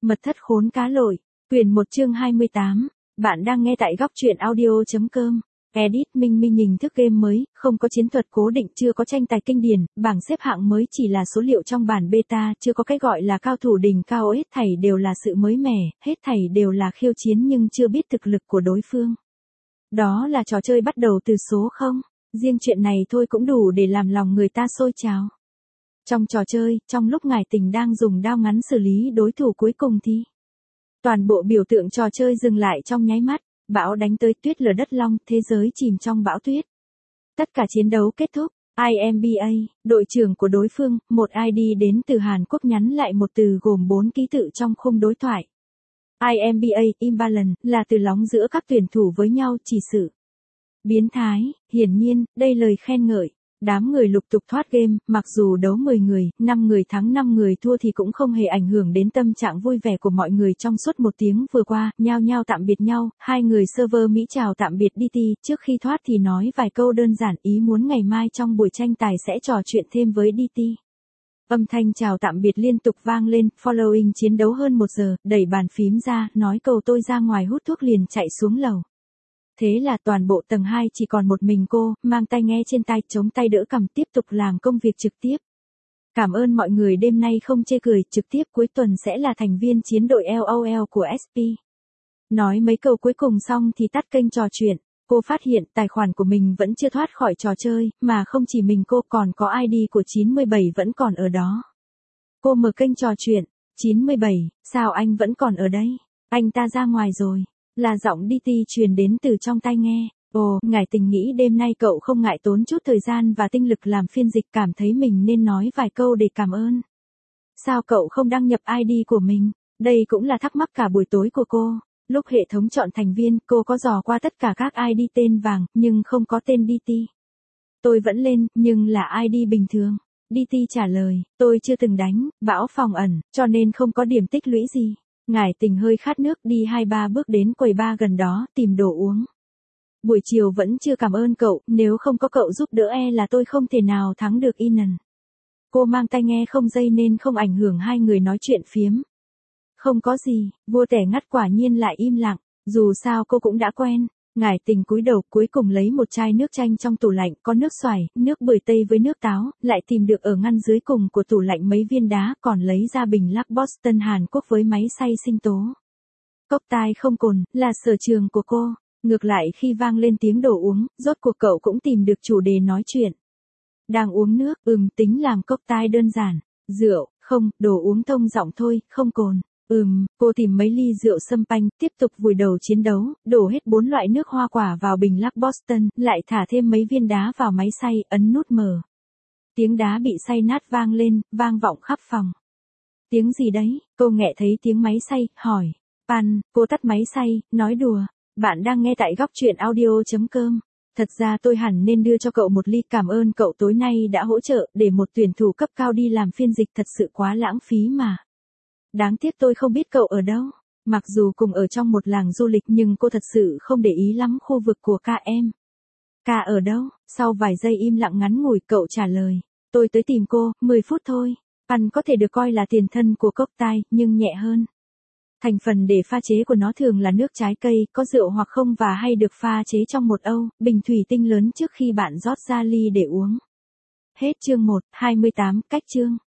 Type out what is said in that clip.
Mật thất khốn cá lội, quyển 1 chương 28. Bạn đang nghe tại góc truyện audio.com. Edit Minh Minh hình thức game mới, không có chiến thuật cố định, chưa có tranh tài kinh điển, bảng xếp hạng mới chỉ là số liệu trong bản beta, chưa có cái gọi là cao thủ đỉnh cao, hết thảy đều là sự mới mẻ, hết thảy đều là khiêu chiến nhưng chưa biết thực lực của đối phương. Đó là trò chơi bắt đầu từ số 0, riêng chuyện này thôi cũng đủ để làm lòng người ta sôi trào. Trong trò chơi, trong lúc Ngải Tình đang dùng đao ngắn xử lý đối thủ cuối cùng thì toàn bộ biểu tượng trò chơi dừng lại trong nháy mắt, bão đánh tới, tuyết lở đất long, thế giới chìm trong bão tuyết. Tất cả chiến đấu kết thúc, IMBA, đội trưởng của đối phương, một ID đến từ Hàn Quốc nhắn lại một từ gồm 4 ký tự trong khung đối thoại. IMBA, imbalance, là từ lóng giữa các tuyển thủ với nhau, chỉ sự biến thái, hiển nhiên, đây lời khen ngợi. Đám người lục tục thoát game, mặc dù đấu 10 người, 5 người thắng 5 người thua thì cũng không hề ảnh hưởng đến tâm trạng vui vẻ của mọi người trong suốt 1 tiếng vừa qua, nhao nhao tạm biệt nhau, hai người server Mỹ chào tạm biệt DT, trước khi thoát thì nói vài câu đơn giản, ý muốn ngày mai trong buổi tranh tài sẽ trò chuyện thêm với DT. Âm thanh chào tạm biệt liên tục vang lên, following chiến đấu hơn 1 giờ, đẩy bàn phím ra, nói câu tôi ra ngoài hút thuốc liền chạy xuống lầu. Thế là toàn bộ tầng 2 chỉ còn một mình cô, mang tai nghe trên tai, chống tay đỡ cằm tiếp tục làm công việc trực tiếp. Cảm ơn mọi người đêm nay không chê cười, trực tiếp cuối tuần sẽ là thành viên chiến đội LOL của SP. Nói mấy câu cuối cùng xong thì tắt kênh trò chuyện, cô phát hiện tài khoản của mình vẫn chưa thoát khỏi trò chơi, mà không chỉ mình cô còn có ID của 97 vẫn còn ở đó. Cô mở kênh trò chuyện, 97, sao anh vẫn còn ở đây? Anh ta ra ngoài rồi. Là giọng DT truyền đến từ trong tai nghe. Ồ, Ngải Tình nghĩ đêm nay cậu không ngại tốn chút thời gian và tinh lực làm phiên dịch, cảm thấy mình nên nói vài câu để cảm ơn. Sao cậu không đăng nhập ID của mình? Đây cũng là thắc mắc cả buổi tối của cô. Lúc hệ thống chọn thành viên, cô có dò qua tất cả các ID tên vàng, nhưng không có tên DT. Tôi vẫn lên, nhưng là ID bình thường. DT trả lời, tôi chưa từng đánh, bão phòng ẩn, cho nên không có điểm tích lũy gì. Ngải Tình hơi khát nước, đi 2-3 bước đến quầy bar gần đó, tìm đồ uống. Buổi chiều vẫn chưa cảm ơn cậu, nếu không có cậu giúp đỡ là tôi không thể nào thắng được Inan. Cô mang tai nghe không dây nên không ảnh hưởng hai người nói chuyện phiếm. Không có gì, vua tẻ ngắt quả nhiên lại im lặng, dù sao cô cũng đã quen. Ngải Tình cúi đầu cuối cùng lấy một chai nước chanh trong tủ lạnh, có nước xoài, nước bưởi tây với nước táo, lại tìm được ở ngăn dưới cùng của tủ lạnh mấy viên đá, còn lấy ra bình lắc Boston Hàn Quốc với máy xay sinh tố. Cốc tai không cồn, là sở trường của cô. Ngược lại khi vang lên tiếng đồ uống, rốt cuộc cậu cũng tìm được chủ đề nói chuyện. Đang uống nước, tính làm cốc tai đơn giản. Rượu, không, đồ uống thông giọng thôi, không cồn. Cô tìm mấy ly rượu sâm panh, tiếp tục vùi đầu chiến đấu, đổ hết 4 loại nước hoa quả vào bình lắc Boston, lại thả thêm mấy viên đá vào máy xay, ấn nút mở. Tiếng đá bị xay nát vang lên, vang vọng khắp phòng. Tiếng gì đấy? Cô nghe thấy tiếng máy xay, hỏi. Pan, cô tắt máy xay, nói đùa. Bạn đang nghe tại góc truyện audio.com. Thật ra tôi hẳn nên đưa cho cậu một ly, cảm ơn cậu tối nay đã hỗ trợ, để một tuyển thủ cấp cao đi làm phiên dịch thật sự quá lãng phí mà. Đáng tiếc tôi không biết cậu ở đâu. Mặc dù cùng ở trong một làng du lịch nhưng cô thật sự không để ý lắm khu vực của em. Ca ở đâu? Sau vài giây im lặng ngắn ngủi cậu trả lời. Tôi tới tìm cô, 10 phút thôi. Pan có thể được coi là tiền thân của cốc tai, nhưng nhẹ hơn. Thành phần để pha chế của nó thường là nước trái cây, có rượu hoặc không và hay được pha chế trong một bình thủy tinh lớn trước khi bạn rót ra ly để uống. Hết chương 1, 28, cách chương.